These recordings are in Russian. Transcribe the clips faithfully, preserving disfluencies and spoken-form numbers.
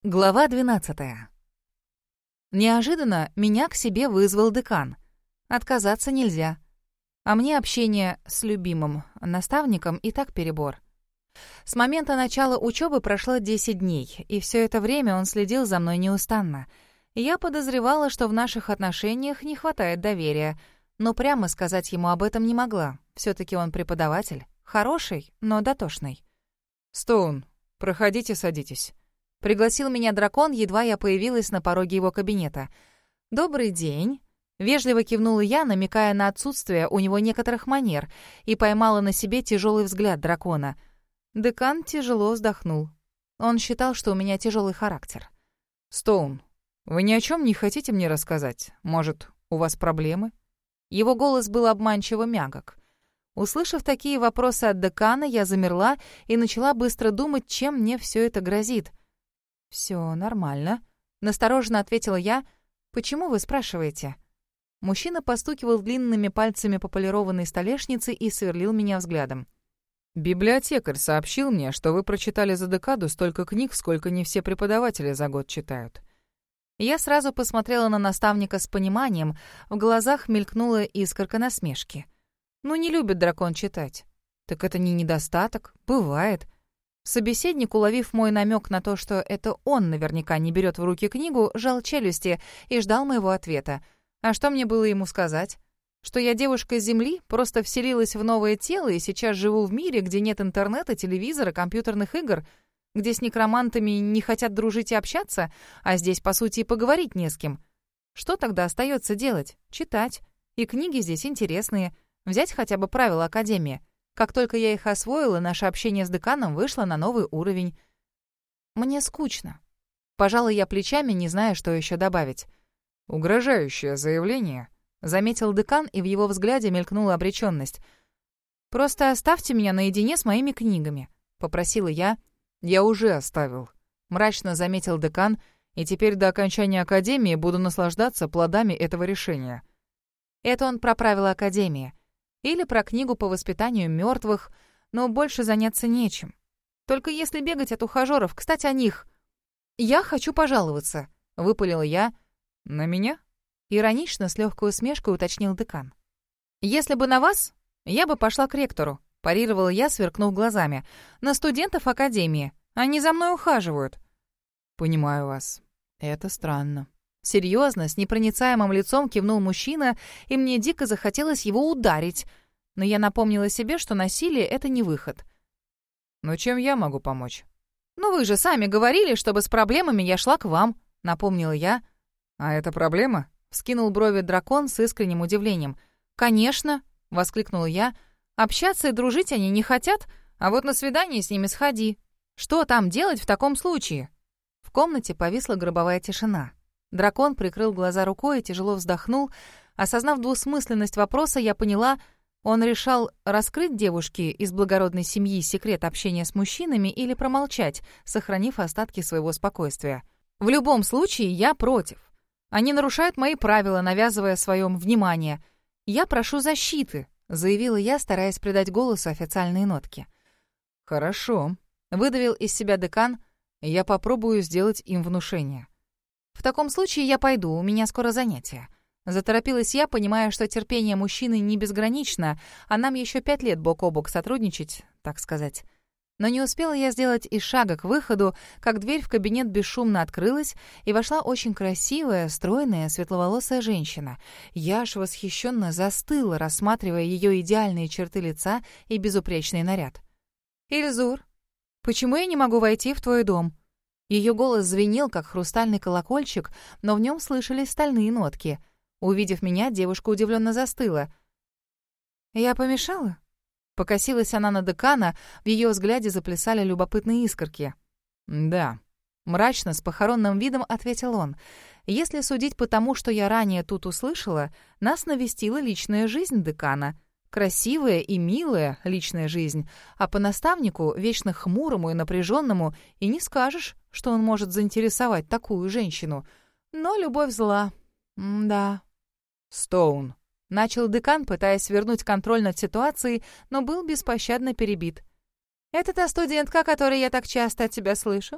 Глава двенадцатая. Неожиданно меня к себе вызвал декан. Отказаться нельзя. А мне общение с любимым наставником и так перебор. С момента начала учебы прошло десять дней, и все это время он следил за мной неустанно. Я подозревала, что в наших отношениях не хватает доверия, но прямо сказать ему об этом не могла. Все-таки он преподаватель. Хороший, но дотошный. «Стоун, проходите, садитесь». Пригласил меня дракон, едва я появилась на пороге его кабинета. «Добрый день». Вежливо кивнула я, намекая на отсутствие у него некоторых манер, и поймала на себе тяжелый взгляд дракона. Декан тяжело вздохнул. Он считал, что у меня тяжелый характер. «Стоун, вы ни о чем не хотите мне рассказать? Может, у вас проблемы?» Его голос был обманчиво мягок. Услышав такие вопросы от декана, я замерла и начала быстро думать, чем мне все это грозит. «Все нормально», — настороженно ответила я. «Почему вы спрашиваете?» Мужчина постукивал длинными пальцами по полированной столешнице и сверлил меня взглядом. «Библиотекарь сообщил мне, что вы прочитали за декаду столько книг, сколько не все преподаватели за год читают». Я сразу посмотрела на наставника с пониманием, в глазах мелькнула искорка насмешки. «Ну, не любит дракон читать». «Так это не недостаток, бывает». Собеседник, уловив мой намек на то, что это он наверняка не берет в руки книгу, жал челюсти и ждал моего ответа. А что мне было ему сказать? Что я девушка с Земли, просто вселилась в новое тело и сейчас живу в мире, где нет интернета, телевизора, компьютерных игр, где с некромантами не хотят дружить и общаться, а здесь, по сути, и поговорить не с кем. Что тогда остается делать? Читать. И книги здесь интересные. Взять хотя бы правила Академии. Как только я их освоила, наше общение с деканом вышло на новый уровень. Мне скучно. Пожалуй, я плечами, не зная, что еще добавить. «Угрожающее заявление», — заметил декан, и в его взгляде мелькнула обреченность. «Просто оставьте меня наедине с моими книгами», — попросила я. «Я уже оставил», — мрачно заметил декан, «и теперь до окончания Академии буду наслаждаться плодами этого решения». Это он про правила Академии. Или про книгу по воспитанию мертвых, но больше заняться нечем. Только если бегать от ухажеров, кстати, о них. «Я хочу пожаловаться», — выпалила я. «На меня?» — иронично, с легкой усмешкой уточнил декан. «Если бы на вас, я бы пошла к ректору», — парировала я, сверкнув глазами. «На студентов Академии. Они за мной ухаживают». «Понимаю вас. Это странно». Серьезно, с непроницаемым лицом кивнул мужчина, и мне дико захотелось его ударить. Но я напомнила себе, что насилие — это не выход. «Но чем я могу помочь?» «Ну вы же сами говорили, чтобы с проблемами я шла к вам», — напомнила я. «А это проблема?» — вскинул брови дракон с искренним удивлением. «Конечно», — воскликнула я. «Общаться и дружить они не хотят, а вот на свидание с ними сходи. Что там делать в таком случае?» В комнате повисла гробовая тишина. Дракон прикрыл глаза рукой и тяжело вздохнул. Осознав двусмысленность вопроса, я поняла, он решал раскрыть девушке из благородной семьи секрет общения с мужчинами или промолчать, сохранив остатки своего спокойствия. В любом случае, я против. Они нарушают мои правила, навязывая свое внимание. «Я прошу защиты», — заявила я, стараясь придать голосу официальные нотки. «Хорошо», — выдавил из себя декан. «Я попробую сделать им внушение». «В таком случае я пойду, у меня скоро занятия». Заторопилась я, понимая, что терпение мужчины не безгранично, а нам еще пять лет бок о бок сотрудничать, так сказать. Но не успела я сделать и шага к выходу, как дверь в кабинет бесшумно открылась, и вошла очень красивая, стройная, светловолосая женщина. Я аж восхищенно застыла, рассматривая ее идеальные черты лица и безупречный наряд. «Ильзур, почему я не могу войти в твой дом?» Ее голос звенел, как хрустальный колокольчик, но в нем слышались стальные нотки. Увидев меня, девушка удивленно застыла. «Я помешала?» Покосилась она на декана, в ее взгляде заплясали любопытные искорки. «Да», — мрачно, с похоронным видом ответил он. «Если судить по тому, что я ранее тут услышала, нас навестила личная жизнь декана. Красивая и милая личная жизнь, а по наставнику, вечно хмурому и напряженному, и не скажешь, что он может заинтересовать такую женщину. Но любовь зла. М-да». «Стоун», — начал декан, пытаясь вернуть контроль над ситуацией, но был беспощадно перебит. «Это та студентка, о которой я так часто от тебя слышу?»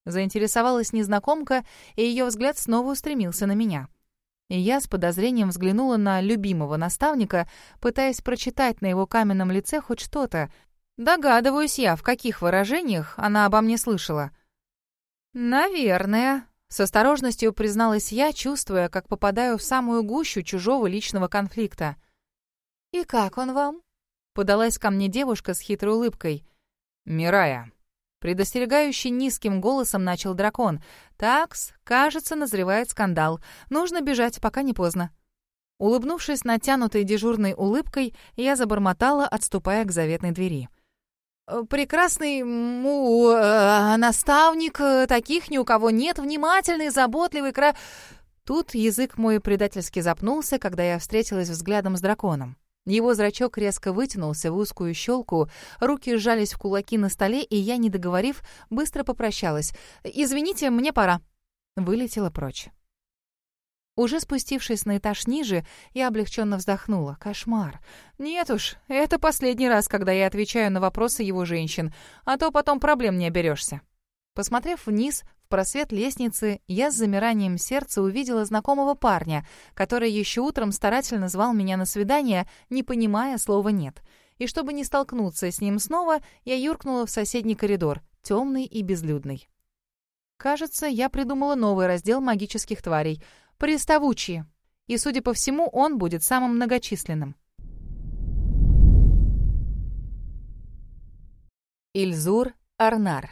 Заинтересовалась незнакомка, и ее взгляд снова устремился на меня. И я с подозрением взглянула на любимого наставника, пытаясь прочитать на его каменном лице хоть что-то. Догадываюсь я, в каких выражениях она обо мне слышала. «Наверное», — с осторожностью призналась я, чувствуя, как попадаю в самую гущу чужого личного конфликта. «И как он вам?» — подалась ко мне девушка с хитрой улыбкой. «Мирая». Предостерегающе низким голосом начал дракон. «Такс, кажется, назревает скандал. Нужно бежать, пока не поздно». Улыбнувшись натянутой дежурной улыбкой, я забормотала, отступая к заветной двери. «Прекрасный му... Э, наставник, таких ни у кого нет, внимательный, заботливый, кра...» Тут язык мой предательски запнулся, когда я встретилась взглядом с драконом. Его зрачок резко вытянулся в узкую щелку, руки сжались в кулаки на столе, и я, не договорив, быстро попрощалась. «Извините, мне пора». Вылетела прочь. Уже спустившись на этаж ниже, я облегченно вздохнула. Кошмар. Нет уж, это последний раз, когда я отвечаю на вопросы его женщин, а то потом проблем не оберешься. Посмотрев вниз, в просвет лестницы, я с замиранием сердца увидела знакомого парня, который еще утром старательно звал меня на свидание, не понимая слова «нет». И чтобы не столкнуться с ним снова, я юркнула в соседний коридор, темный и безлюдный. Кажется, я придумала новый раздел магических тварей — приставучие. И, судя по всему, он будет самым многочисленным. Ильзур Арнар.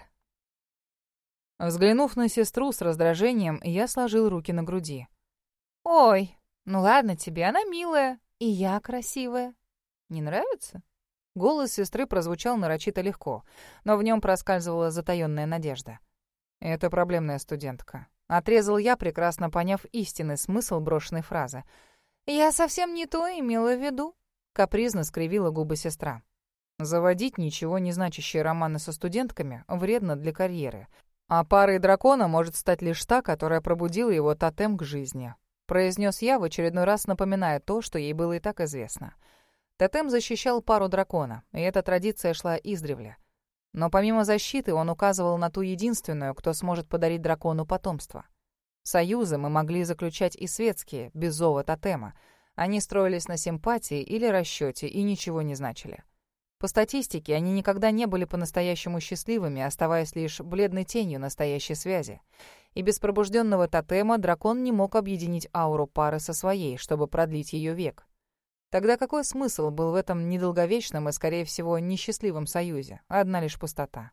Взглянув на сестру с раздражением, я сложил руки на груди. «Ой, ну ладно тебе, она милая, и я красивая. Не нравится?» Голос сестры прозвучал нарочито легко, но в нем проскальзывала затаённая надежда. «Это проблемная студентка». Отрезал я, прекрасно поняв истинный смысл брошенной фразы. «Я совсем не то имела в виду», — капризно скривила губы сестра. «Заводить ничего не значащие романы со студентками вредно для карьеры. А парой дракона может стать лишь та, которая пробудила его тотем к жизни», — произнес я, в очередной раз напоминая то, что ей было и так известно. Тотем защищал пару дракона, и эта традиция шла издревле. Но помимо защиты он указывал на ту единственную, кто сможет подарить дракону потомство. Союзы мы могли заключать и светские, без зова тотема. Они строились на симпатии или расчете и ничего не значили. По статистике, они никогда не были по-настоящему счастливыми, оставаясь лишь бледной тенью настоящей связи. И без пробужденного тотема дракон не мог объединить ауру пары со своей, чтобы продлить ее век. Тогда какой смысл был в этом недолговечном и, скорее всего, несчастливом союзе? Одна лишь пустота.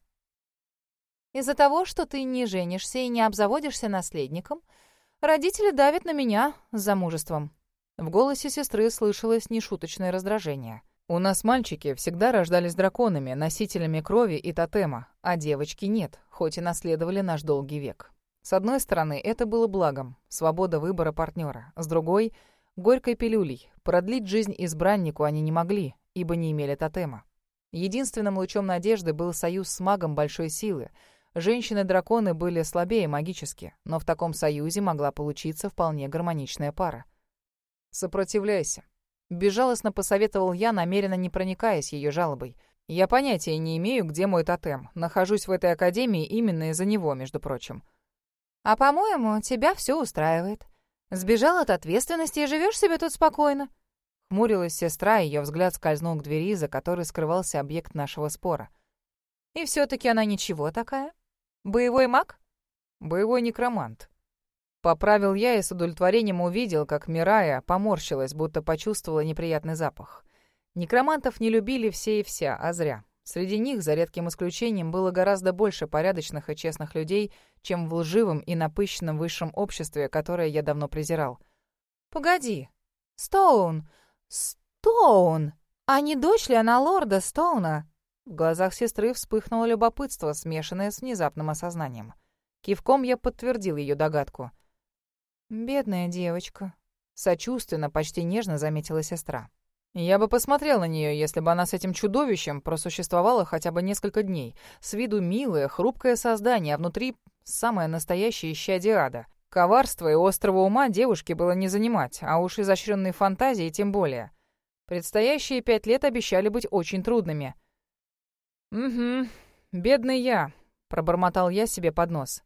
«Из-за того, что ты не женишься и не обзаводишься наследником, родители давят на меня с замужеством». В голосе сестры слышалось нешуточное раздражение. «У нас мальчики всегда рождались драконами, носителями крови и тотема, а девочки нет, хоть и наследовали наш долгий век. С одной стороны, это было благом, свобода выбора партнера, с другой — горькой пилюлей. Продлить жизнь избраннику они не могли, ибо не имели тотема. Единственным лучом надежды был союз с магом большой силы. Женщины-драконы были слабее магически, но в таком союзе могла получиться вполне гармоничная пара. «Сопротивляйся», — безжалостно посоветовал я, намеренно не проникаясь ее жалобой. «Я понятия не имею, где мой тотем. Нахожусь в этой академии именно из-за него, между прочим». «А, по-моему, тебя все устраивает. Сбежал от ответственности и живешь себе тут спокойно». Хмурилась сестра, ее взгляд скользнул к двери, за которой скрывался объект нашего спора. «И все-таки она ничего такая? Боевой маг?» «Боевой некромант». Поправил я и с удовлетворением увидел, как Мирая поморщилась, будто почувствовала неприятный запах. Некромантов не любили все и вся, а зря. Среди них, за редким исключением, было гораздо больше порядочных и честных людей, чем в лживом и напыщенном высшем обществе, которое я давно презирал. «Погоди. Стоун! Стоун! А не дочь ли она лорда Стоуна?» В глазах сестры вспыхнуло любопытство, смешанное с внезапным осознанием. Кивком я подтвердил ее догадку. «Бедная девочка», — сочувственно, почти нежно заметила сестра. «Я бы посмотрел на нее, если бы она с этим чудовищем просуществовала хотя бы несколько дней. С виду милое, хрупкое создание, а внутри самое настоящее исчадие ада. Коварства и острого ума девушке было не занимать, а уж изощренной фантазии тем более. Предстоящие пять лет обещали быть очень трудными». «Угу, бедный я», — пробормотал я себе под нос.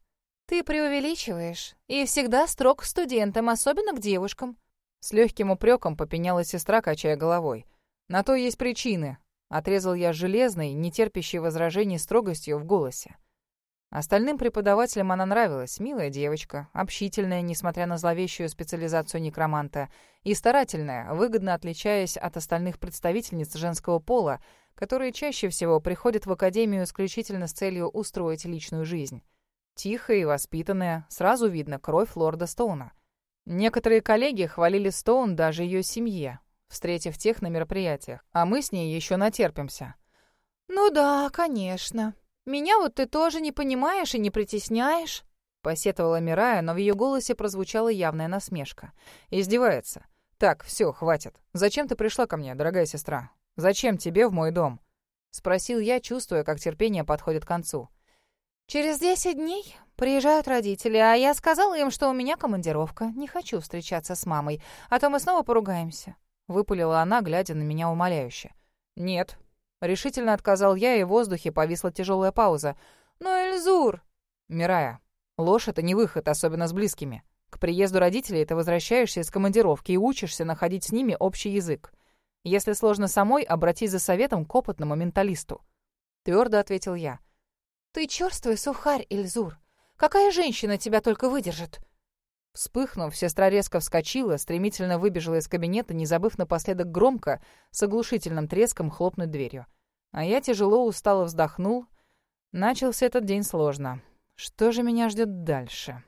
«Ты преувеличиваешь и всегда строг к студентам, особенно к девушкам». С легким упреком попеняла сестра, качая головой. «На то есть причины», — отрезал я железной, нетерпящей возражений строгостью в голосе. Остальным преподавателям она нравилась. Милая девочка, общительная, несмотря на зловещую специализацию некроманта, и старательная, выгодно отличаясь от остальных представительниц женского пола, которые чаще всего приходят в академию исключительно с целью устроить личную жизнь. Тихая и воспитанная, сразу видно кровь лорда Стоуна. Некоторые коллеги хвалили Стоун даже ее семье, встретив тех на мероприятиях, а мы с ней еще натерпимся. «Ну да, конечно. Меня вот ты тоже не понимаешь и не притесняешь», — посетовала Мирая, но в ее голосе прозвучала явная насмешка. «Издевается. Так, все, хватит. Зачем ты пришла ко мне, дорогая сестра? Зачем тебе в мой дом?» — спросил я, чувствуя, как терпение подходит к концу. «Через десять дней приезжают родители, а я сказала им, что у меня командировка. Не хочу встречаться с мамой, а то мы снова поругаемся», — выпалила она, глядя на меня умоляюще. «Нет». Решительно отказал я, и в воздухе повисла тяжелая пауза. «Но, Эльзур...» «Мирая, ложь — это не выход, особенно с близкими. К приезду родителей ты возвращаешься из командировки и учишься находить с ними общий язык. Если сложно самой, обратись за советом к опытному менталисту». Твердо ответил я. «Ты чёрствый сухарь, Эльзур. Какая женщина тебя только выдержит?» Вспыхнув, сестра резко вскочила, стремительно выбежала из кабинета, не забыв напоследок громко, с оглушительным треском хлопнуть дверью. А я тяжело устало вздохнул. Начался этот день сложно. Что же меня ждет дальше?